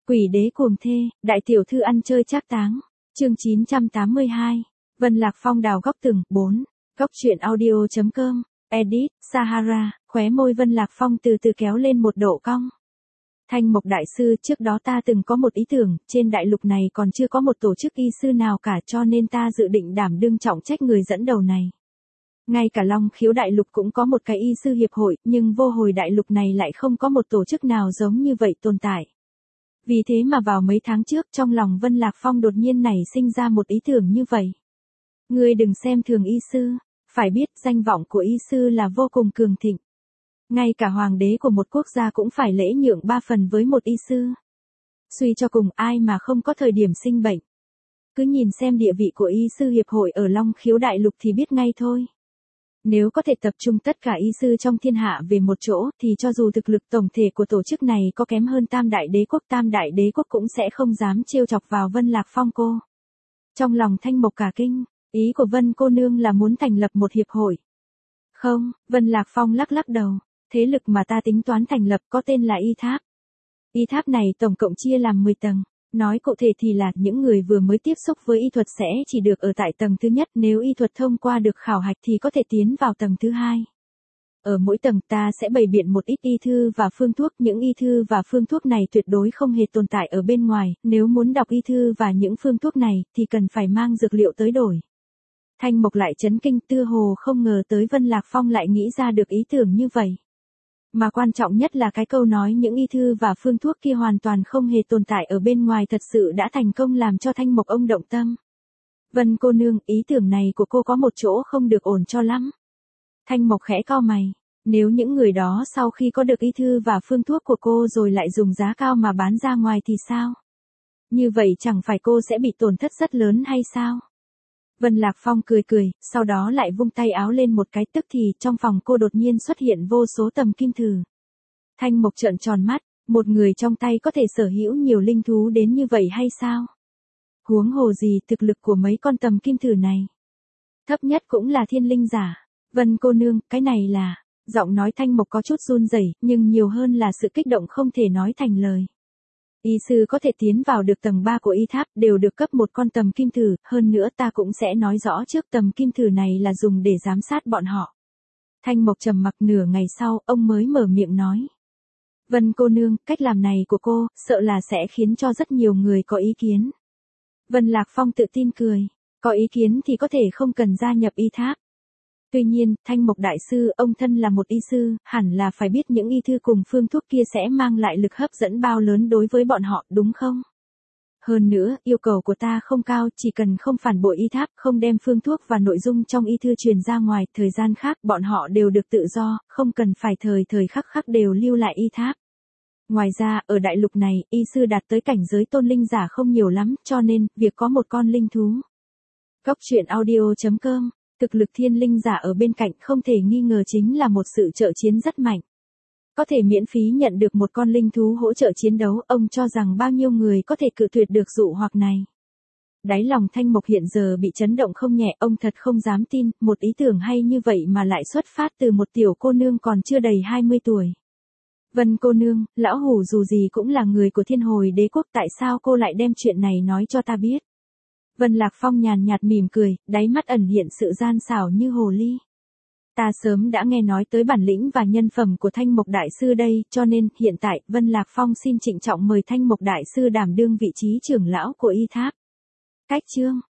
Quỷ đế cuồng thê, đại tiểu thư ăn chơi trác táng. Chương 982. Vân Lạc Phong đào góc tường. 4. Góc truyện audio.com. Edit, Sahara. Khóe môi Vân Lạc Phong từ từ kéo lên một độ cong. Thanh Mộc đại sư, trước đó ta từng có một ý tưởng, trên đại lục này còn chưa có một tổ chức y sư nào cả, cho nên ta dự định đảm đương trọng trách người dẫn đầu này. Ngay cả Long Khiếu đại lục cũng có một cái y sư hiệp hội, nhưng vô hồi đại lục này lại không có một tổ chức nào giống như vậy tồn tại. Vì thế mà vào mấy tháng trước, trong lòng Vân Lạc Phong đột nhiên nảy sinh ra một ý tưởng như vậy. Ngươi đừng xem thường y sư, phải biết danh vọng của y sư là vô cùng cường thịnh. Ngay cả hoàng đế của một quốc gia cũng phải lễ nhượng 3 phần với một y sư. Suy cho cùng, ai mà không có thời điểm sinh bệnh. Cứ nhìn xem địa vị của y sư hiệp hội ở Long Khiếu đại lục thì biết ngay thôi. Nếu có thể tập trung tất cả y sư trong thiên hạ về một chỗ, thì cho dù thực lực tổng thể của tổ chức này có kém hơn Tam Đại Đế Quốc cũng sẽ không dám trêu chọc vào Vân Lạc Phong cô. Trong lòng Thanh Mộc cả kinh, ý của Vân cô nương là muốn thành lập một hiệp hội. Không, Vân Lạc Phong lắc lắc đầu, thế lực mà ta tính toán thành lập có tên là Y Tháp. Y Tháp này tổng cộng chia làm 10 tầng. Nói cụ thể thì là những người vừa mới tiếp xúc với y thuật sẽ chỉ được ở tại tầng thứ nhất, nếu y thuật thông qua được khảo hạch thì có thể tiến vào tầng thứ hai. Ở mỗi tầng ta sẽ bày biện một ít y thư và phương thuốc, những y thư và phương thuốc này tuyệt đối không hề tồn tại ở bên ngoài, nếu muốn đọc y thư và những phương thuốc này thì cần phải mang dược liệu tới đổi. Thanh Mộc lại chấn kinh, tựa hồ không ngờ tới Vân Lạc Phong lại nghĩ ra được ý tưởng như vậy. Mà quan trọng nhất là cái câu nói những y thư và phương thuốc kia hoàn toàn không hề tồn tại ở bên ngoài thật sự đã thành công làm cho Thanh Mộc ông động tâm. Vân cô nương, ý tưởng này của cô có một chỗ không được ổn cho lắm. Thanh Mộc khẽ cau mày, nếu những người đó sau khi có được y thư và phương thuốc của cô rồi lại dùng giá cao mà bán ra ngoài thì sao? Như vậy chẳng phải cô sẽ bị tổn thất rất lớn hay sao? Vân Lạc Phong cười cười, sau đó lại vung tay áo lên một cái, tức thì trong phòng cô đột nhiên xuất hiện vô số tầm kim thử. Thanh Mộc trợn tròn mắt, một người trong tay có thể sở hữu nhiều linh thú đến như vậy hay sao? Huống hồ gì thực lực của mấy con tầm kim thử này? Thấp nhất cũng là thiên linh giả. Vân cô nương, cái này là... Giọng nói Thanh Mộc có chút run rẩy, nhưng nhiều hơn là sự kích động không thể nói thành lời. Y sư có thể tiến vào được tầng 3 của y tháp đều được cấp một con tầm kim thử, hơn nữa ta cũng sẽ nói rõ trước tầm kim thử này là dùng để giám sát bọn họ. Thanh Mộc trầm mặc nửa ngày sau, ông mới mở miệng nói. Vân cô nương, cách làm này của cô, sợ là sẽ khiến cho rất nhiều người có ý kiến. Vân Lạc Phong tự tin cười, có ý kiến thì có thể không cần gia nhập y tháp. Tuy nhiên, Thanh Mộc đại sư, ông thân là một y sư, hẳn là phải biết những y thư cùng phương thuốc kia sẽ mang lại lực hấp dẫn bao lớn đối với bọn họ, đúng không? Hơn nữa, yêu cầu của ta không cao, chỉ cần không phản bội y tháp, không đem phương thuốc và nội dung trong y thư truyền ra ngoài, thời gian khác bọn họ đều được tự do, không cần phải thời khắc đều lưu lại y tháp. Ngoài ra, ở đại lục này, y sư đạt tới cảnh giới tôn linh giả không nhiều lắm, cho nên, việc có một con linh thú. Góc truyện audio.com. Thực lực thiên linh giả ở bên cạnh không thể nghi ngờ chính là một sự trợ chiến rất mạnh. Có thể miễn phí nhận được một con linh thú hỗ trợ chiến đấu, ông cho rằng bao nhiêu người có thể cự tuyệt được dụ hoặc này. Đáy lòng Thanh Mộc hiện giờ bị chấn động không nhẹ, ông thật không dám tin, một ý tưởng hay như vậy mà lại xuất phát từ một tiểu cô nương còn chưa đầy 20 tuổi. Vân cô nương, lão hủ dù gì cũng là người của Thiên Hồi Đế Quốc, tại sao cô lại đem chuyện này nói cho ta biết? Vân Lạc Phong nhàn nhạt mỉm cười, đáy mắt ẩn hiện sự gian xảo như hồ ly. Ta sớm đã nghe nói tới bản lĩnh và nhân phẩm của Thanh Mộc đại sư đây, cho nên, hiện tại, Vân Lạc Phong xin trịnh trọng mời Thanh Mộc đại sư đảm đương vị trí trưởng lão của y tháp. Cách chương